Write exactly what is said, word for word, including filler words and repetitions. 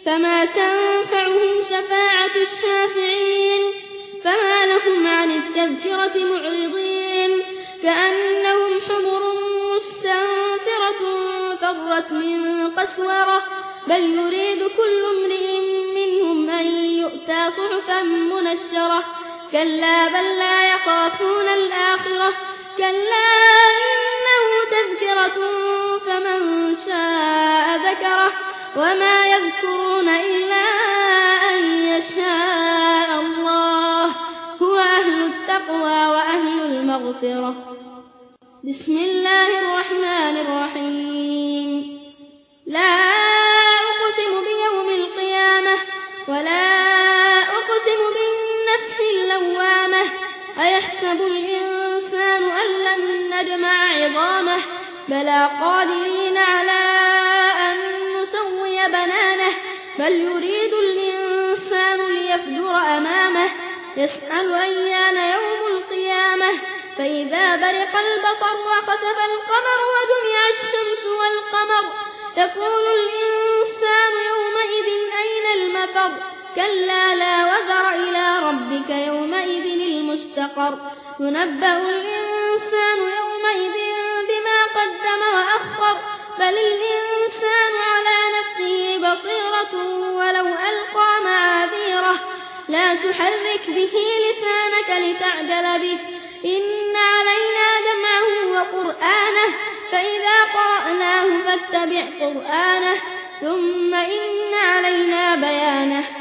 فما تنفعهم شفاعة الشافعين فما لهم عن التذكرة معرضين كأنهم حمر مستنفرة فرت من قسورة بل يريد كل امرئ منهم أن يؤتى صحفا منشرة كلا بل لا يخافون الآخرة كلا إنه تذكرة فمن شاء ذكره وما يذكرون إلا أن يشاء الله هو أهل التقوى وأهل المغفرة. بسم الله الرحمن الرحيم. لا أقسم بيوم القيامة ولا أقسم بالنفس اللوامة أيحسب الإنسان أن لن نجمع عظامه بلى قادرين على أن نسوي بنانه بل يريد الإنسان ليفجر أمامه يسأل أيان يوم القيامة فإذا برق البصر وخسف القمر وجمع الشمس والقمر يقول الإنسان يومئذ أين المفر كلا لا وزر إلى ربك يومئذ المستقر ينبأ الإنسان يومئذ بما قدم وأخر بل الإنسان على نفسه بصيرة ولو ألقى معاذيره لا تحرك به لسانك لتعجل به إن علينا جمعه وقرآنه فإذا قرأناه فاتبع قرآنه ثم إن علينا بيانه